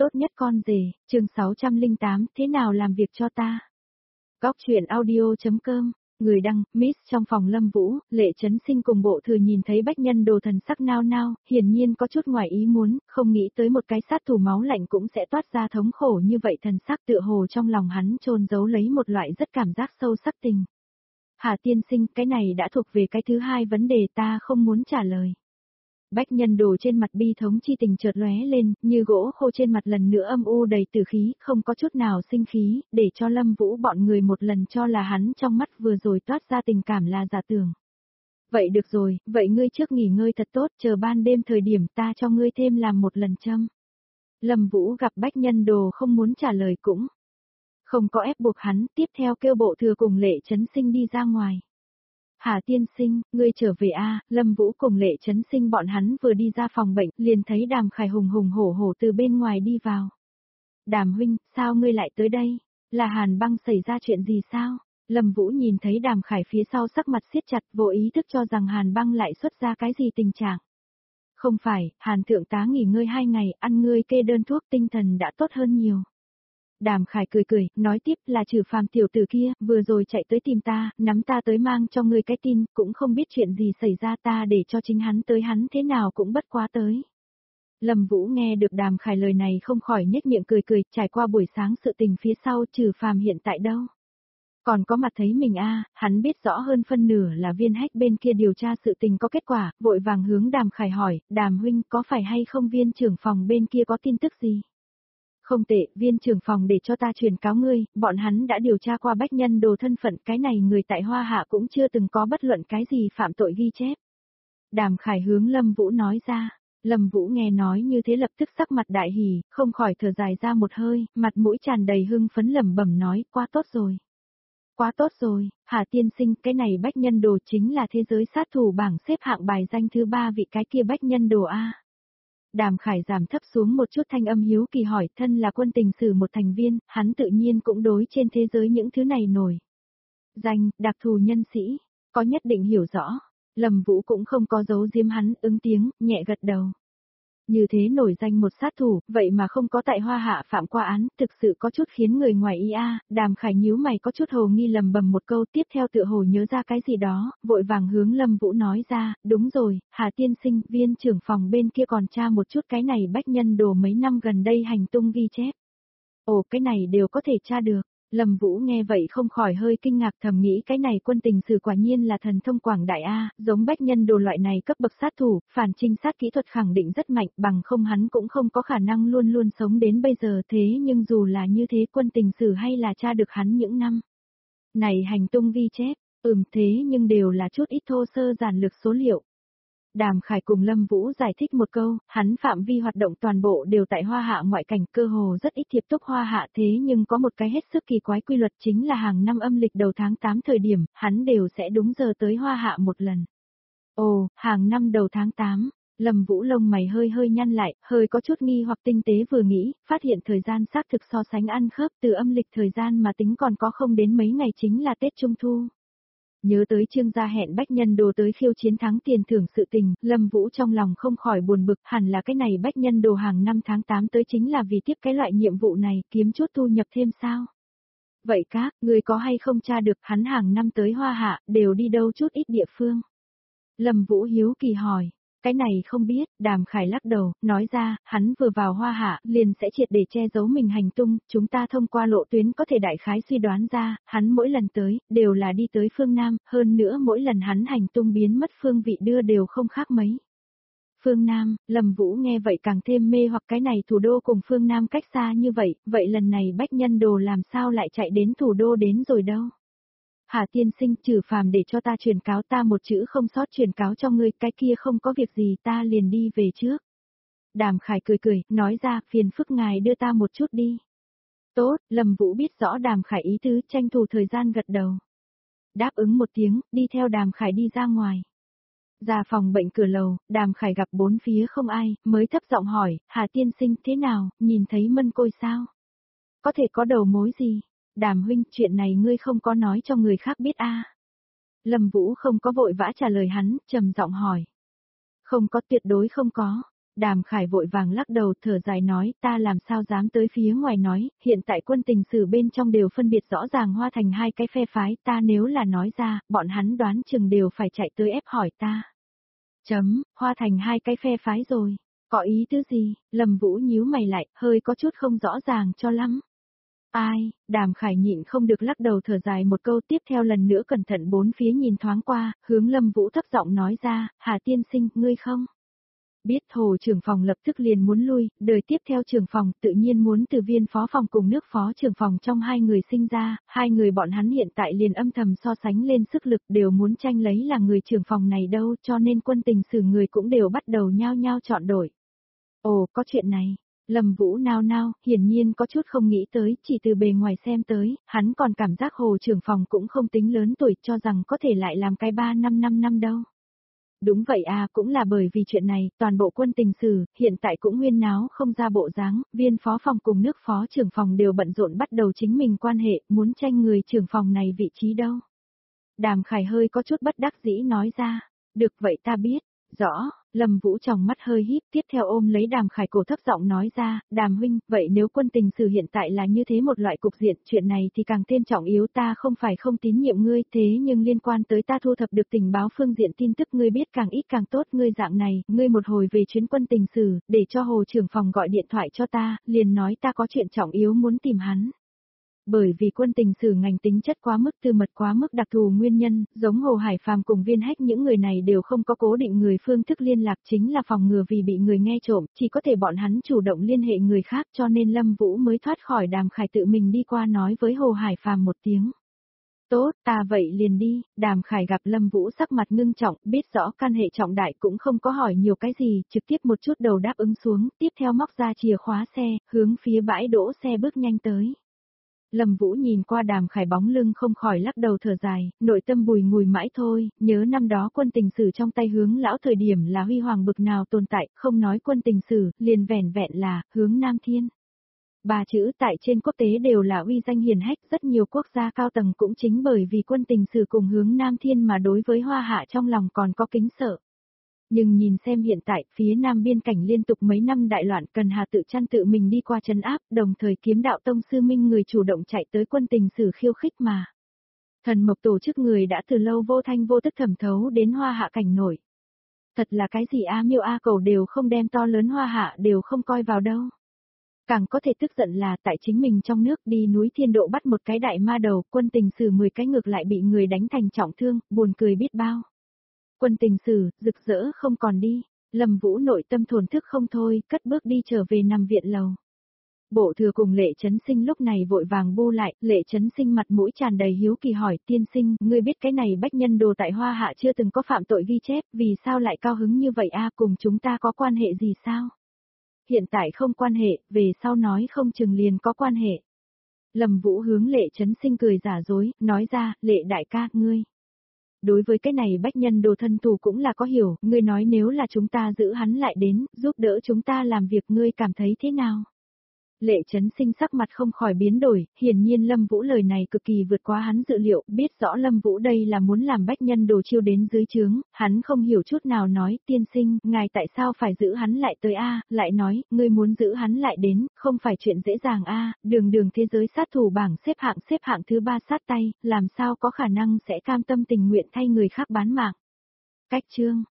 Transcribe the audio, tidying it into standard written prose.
tốt nhất con rể, chương 608, thế nào làm việc cho ta? Góc truyện audio.com, người đăng, Miss trong phòng Lâm Vũ, Lệ Chấn Sinh cùng bộ thừa nhìn thấy bách nhân đồ thần sắc nao nao, hiển nhiên có chút ngoài ý muốn, không nghĩ tới một cái sát thủ máu lạnh cũng sẽ toát ra thống khổ như vậy, thần sắc tựa hồ trong lòng hắn chôn giấu lấy một loại rất cảm giác sâu sắc tình. Hà tiên sinh, cái này đã thuộc về cái thứ hai vấn đề ta không muốn trả lời. Bách nhân đồ trên mặt bi thống chi tình chợt lóe lên, như gỗ khô trên mặt lần nữa âm u đầy tử khí, không có chút nào sinh khí, để cho Lâm Vũ bọn người một lần cho là hắn trong mắt vừa rồi toát ra tình cảm là giả tưởng. Vậy được rồi, vậy ngươi trước nghỉ ngơi thật tốt, chờ ban đêm thời điểm ta cho ngươi thêm làm một lần châm. Lâm Vũ gặp bách nhân đồ không muốn trả lời cũng không có ép buộc hắn, tiếp theo kêu bộ thừa cùng Lệ Chấn Sinh đi ra ngoài. Hà tiên sinh, ngươi trở về a? Lâm Vũ cùng Lệ Chấn Sinh bọn hắn vừa đi ra phòng bệnh, liền thấy Đàm Khải hùng hùng hổ hổ từ bên ngoài đi vào. Đàm huynh, sao ngươi lại tới đây? Là Hàn Băng xảy ra chuyện gì sao? Lâm Vũ nhìn thấy Đàm Khải phía sau sắc mặt siết chặt, vô ý thức cho rằng Hàn Băng lại xuất ra cái gì tình trạng. Không phải, Hàn thượng tá nghỉ ngơi 2 ngày, ăn ngươi kê đơn thuốc, tinh thần đã tốt hơn nhiều. Đàm Khải cười cười, nói tiếp là Trừ Phàm tiểu tử kia, vừa rồi chạy tới tìm ta, nắm ta tới mang cho ngươi cái tin, cũng không biết chuyện gì xảy ra, ta để cho chính hắn tới, hắn thế nào cũng bất quá tới. Lâm Vũ nghe được Đàm Khải lời này không khỏi nhếch miệng cười cười, trải qua buổi sáng sự tình phía sau, Trừ Phàm hiện tại đâu? Còn có mặt thấy mình a, hắn biết rõ hơn phân nửa là Viên Hách bên kia điều tra sự tình có kết quả, vội vàng hướng Đàm Khải hỏi, Đàm huynh có phải hay không Viên trưởng phòng bên kia có tin tức gì? Không tệ, Viên trưởng phòng để cho ta truyền cáo ngươi, bọn hắn đã điều tra qua bách nhân đồ thân phận, cái này người tại Hoa Hạ cũng chưa từng có bất luận cái gì phạm tội ghi chép. Đàm Khải hướng Lâm Vũ nói ra, Lâm Vũ nghe nói như thế lập tức sắc mặt đại hỉ, không khỏi thở dài ra một hơi, mặt mũi tràn đầy hưng phấn lẩm bẩm nói, quá tốt rồi. Quá tốt rồi, Hà tiên sinh, cái này bách nhân đồ chính là thế giới sát thủ bảng xếp hạng bài danh thứ 3 vị cái kia bách nhân đồ A. Đàm Khải giảm thấp xuống một chút thanh âm hiếu kỳ hỏi, thân là quân tình sử một thành viên, hắn tự nhiên cũng đối trên thế giới những thứ này nổi danh, đặc thù nhân sĩ, có nhất định hiểu rõ. Lâm Vũ cũng không có giấu giếm hắn, ứng tiếng, nhẹ gật đầu. Như thế nổi danh một sát thủ, vậy mà không có tại Hoa Hạ phạm qua án, thực sự có chút khiến người ngoài ý a. Đàm Khải nhíu mày có chút hồ nghi lầm bầm một câu, tiếp theo tựa hồ nhớ ra cái gì đó, vội vàng hướng Lâm Vũ nói ra, đúng rồi, Hà tiên sinh, Viên trưởng phòng bên kia còn tra một chút cái này bách nhân đồ mấy năm gần đây hành tung ghi chép. Ồ, cái này đều có thể tra được. Lâm Vũ nghe vậy không khỏi hơi kinh ngạc, thầm nghĩ cái này quân tình sử quả nhiên là thần thông quảng đại a, giống bách nhân đồ loại này cấp bậc sát thủ, phản trinh sát kỹ thuật khẳng định rất mạnh, bằng không hắn cũng không có khả năng luôn luôn sống đến bây giờ, thế nhưng dù là như thế quân tình sử hay là tra được hắn những năm này hành tung ghi chép, thế nhưng đều là chút ít thô sơ giản lược số liệu. Đàm Khải cùng Lâm Vũ giải thích một câu, hắn phạm vi hoạt động toàn bộ đều tại Hoa Hạ ngoại cảnh, cơ hồ rất ít tiếp xúc Hoa Hạ, thế nhưng có một cái hết sức kỳ quái quy luật, chính là hàng năm âm lịch đầu tháng 8 thời điểm, hắn đều sẽ đúng giờ tới Hoa Hạ một lần. Ồ, hàng năm đầu tháng 8, Lâm Vũ lông mày hơi hơi nhăn lại, hơi có chút nghi hoặc tinh tế vừa nghĩ, phát hiện thời gian xác thực so sánh ăn khớp, từ âm lịch thời gian mà tính còn có không đến mấy ngày chính là Tết Trung Thu. Nhớ tới Trương gia hẹn bách nhân đồ tới khiêu chiến thắng tiền thưởng sự tình, Lâm Vũ trong lòng không khỏi buồn bực, hẳn là cái này bách nhân đồ hàng năm tháng 8 tới chính là vì tiếp cái loại nhiệm vụ này, kiếm chút thu nhập thêm sao? Vậy các, người có hay không tra được hắn hàng năm tới Hoa Hạ, đều đi đâu chút ít địa phương? Lâm Vũ hiếu kỳ hỏi. Cái này không biết, Đàm Khải lắc đầu, nói ra, hắn vừa vào Hoa Hạ, liền sẽ triệt để che giấu mình hành tung, chúng ta thông qua lộ tuyến có thể đại khái suy đoán ra, hắn mỗi lần tới, đều là đi tới phương Nam, hơn nữa mỗi lần hắn hành tung biến mất phương vị đưa đều không khác mấy. Phương Nam, Lâm Vũ nghe vậy càng thêm mê hoặc, cái này thủ đô cùng phương Nam cách xa như vậy lần này bách nhân đồ làm sao lại chạy đến thủ đô đến rồi đâu. Hà tiên sinh, Trừ Phàm để cho ta truyền cáo, ta một chữ không sót truyền cáo cho ngươi, cái kia không có việc gì, ta liền đi về trước. Đàm Khải cười cười, nói ra, phiền phức ngài đưa ta một chút đi. Tốt, Lâm Vũ biết rõ Đàm Khải ý tứ, tranh thủ thời gian gật đầu. Đáp ứng một tiếng, đi theo Đàm Khải đi ra ngoài. Ra phòng bệnh cửa lầu, Đàm Khải gặp bốn phía không ai, mới thấp giọng hỏi, Hà tiên sinh thế nào, nhìn thấy Mân Côi sao? Có thể có đầu mối gì? Đàm huynh, chuyện này ngươi không có nói cho người khác biết a? Lâm Vũ không có vội vã trả lời hắn, trầm giọng hỏi. Không có, tuyệt đối không có. Đàm Khải vội vàng lắc đầu thở dài nói ta làm sao dám tới phía ngoài nói, hiện tại quân tình sử bên trong đều phân biệt rõ ràng hoa thành hai cái phe phái, ta nếu là nói ra, bọn hắn đoán chừng đều phải chạy tới ép hỏi ta. Hoa thành hai cái phe phái rồi, có ý tứ gì, Lâm Vũ nhíu mày lại, hơi có chút không rõ ràng cho lắm. Ai, Đàm Khải nhịn không được lắc đầu thở dài một câu tiếp theo lần nữa cẩn thận bốn phía nhìn thoáng qua, hướng Lâm Vũ thấp giọng nói ra, Hà tiên sinh, ngươi không? Biết Hồ trưởng phòng lập tức liền muốn lui, đời tiếp theo trưởng phòng tự nhiên muốn từ viên phó phòng cùng nước phó trưởng phòng trong hai người sinh ra, hai người bọn hắn hiện tại liền âm thầm so sánh lên sức lực đều muốn tranh lấy là người trưởng phòng này đâu cho nên quân tình sử người cũng đều bắt đầu nhao nhao chọn đổi. Ồ, có chuyện này. Lâm Vũ nao nao, hiển nhiên có chút không nghĩ tới, chỉ từ bề ngoài xem tới, hắn còn cảm giác Hồ trưởng phòng cũng không tính lớn tuổi cho rằng có thể lại làm cái 3-5 năm đâu. Đúng vậy à, cũng là bởi vì chuyện này, toàn bộ quân tình sử, hiện tại cũng huyên náo không ra bộ dáng, viên phó phòng cùng nước phó trưởng phòng đều bận rộn bắt đầu chính mình quan hệ, muốn tranh người trưởng phòng này vị trí đâu. Đàm Khải hơi có chút bất đắc dĩ nói ra, được vậy ta biết, rõ, Lâm Vũ trong mắt hơi híp tiếp theo ôm lấy Đàm Khải cổ thấp giọng nói ra, Đàm huynh, vậy nếu quân tình sử hiện tại là như thế một loại cục diện, chuyện này thì càng thêm trọng yếu ta không phải không tín nhiệm ngươi, thế nhưng liên quan tới ta thu thập được tình báo phương diện tin tức ngươi biết càng ít càng tốt, ngươi dạng này, ngươi một hồi về chuyến quân tình sử, để cho Hồ trưởng phòng gọi điện thoại cho ta, liền nói ta có chuyện trọng yếu muốn tìm hắn. Bởi vì quân tình sử ngành tính chất quá mức tư mật quá mức đặc thù nguyên nhân, giống Hồ Hải Phàm cùng Viên Hách những người này đều không có cố định người phương thức liên lạc chính là phòng ngừa vì bị người nghe trộm, chỉ có thể bọn hắn chủ động liên hệ người khác cho nên Lâm Vũ mới thoát khỏi Đàm Khải tự mình đi qua nói với Hồ Hải Phàm một tiếng. Tốt, ta vậy liền đi, Đàm Khải gặp Lâm Vũ sắc mặt ngưng trọng, biết rõ can hệ trọng đại cũng không có hỏi nhiều cái gì, trực tiếp một chút đầu đáp ứng xuống, tiếp theo móc ra chìa khóa xe, hướng phía bãi đỗ xe bước nhanh tới. Lâm Vũ nhìn qua Đàm Khải bóng lưng không khỏi lắc đầu thở dài, nội tâm bùi ngùi mãi thôi, nhớ năm đó quân tình sử trong tay hướng lão thời điểm là huy hoàng bực nào tồn tại, không nói quân tình sử, liền vẻn vẹn là, hướng Nam Thiên. Ba chữ tại trên quốc tế đều là uy danh hiển hách, rất nhiều quốc gia cao tầng cũng chính bởi vì quân tình sử cùng hướng Nam Thiên mà đối với Hoa Hạ trong lòng còn có kính sợ. Nhưng nhìn xem hiện tại, phía Nam biên cảnh liên tục mấy năm đại loạn cần Hà Tự Chăn tự mình đi qua trấn áp, đồng thời kiếm đạo tông sư minh người chủ động chạy tới quân tình sử khiêu khích mà. Thần mộc tổ chức người đã từ lâu vô thanh vô tức thẩm thấu đến Hoa Hạ cảnh nổi. Thật là cái gì A Miêu A Cầu đều không đem to lớn Hoa Hạ đều không coi vào đâu. Càng có thể tức giận là tại chính mình trong nước đi núi Thiên Độ bắt một cái đại ma đầu, quân tình sử 10 cái ngược lại bị người đánh thành trọng thương, buồn cười biết bao. Quân tình sử, rực rỡ không còn đi, Lâm Vũ nội tâm thổn thức không thôi, cất bước đi trở về nằm viện lầu. Bộ thừa cùng Lệ Chấn Sinh lúc này vội vàng bu lại, Lệ Chấn Sinh mặt mũi tràn đầy hiếu kỳ hỏi tiên sinh, ngươi biết cái này bách nhân đồ tại Hoa Hạ chưa từng có phạm tội ghi chép, vì sao lại cao hứng như vậy a cùng chúng ta có quan hệ gì sao? Hiện tại không quan hệ, về sau nói không chừng liền có quan hệ. Lâm Vũ hướng Lệ Chấn Sinh cười giả dối, nói ra, Lệ đại ca, ngươi. Đối với cái này bách nhân đồ thân thủ cũng là có hiểu, ngươi nói nếu là chúng ta giữ hắn lại đến, giúp đỡ chúng ta làm việc ngươi cảm thấy thế nào? Lệ Chấn Sinh sắc mặt không khỏi biến đổi, hiển nhiên Lâm Vũ lời này cực kỳ vượt quá hắn dự liệu, biết rõ Lâm Vũ đây là muốn làm bách nhân đồ chiêu đến dưới trướng, hắn không hiểu chút nào nói, tiên sinh, ngài tại sao phải giữ hắn lại tới a? Lại nói, ngươi muốn giữ hắn lại đến, không phải chuyện dễ dàng a, đường thế giới sát thủ bảng xếp hạng thứ 3 sát tay, làm sao có khả năng sẽ cam tâm tình nguyện thay người khác bán mạng. Cách chương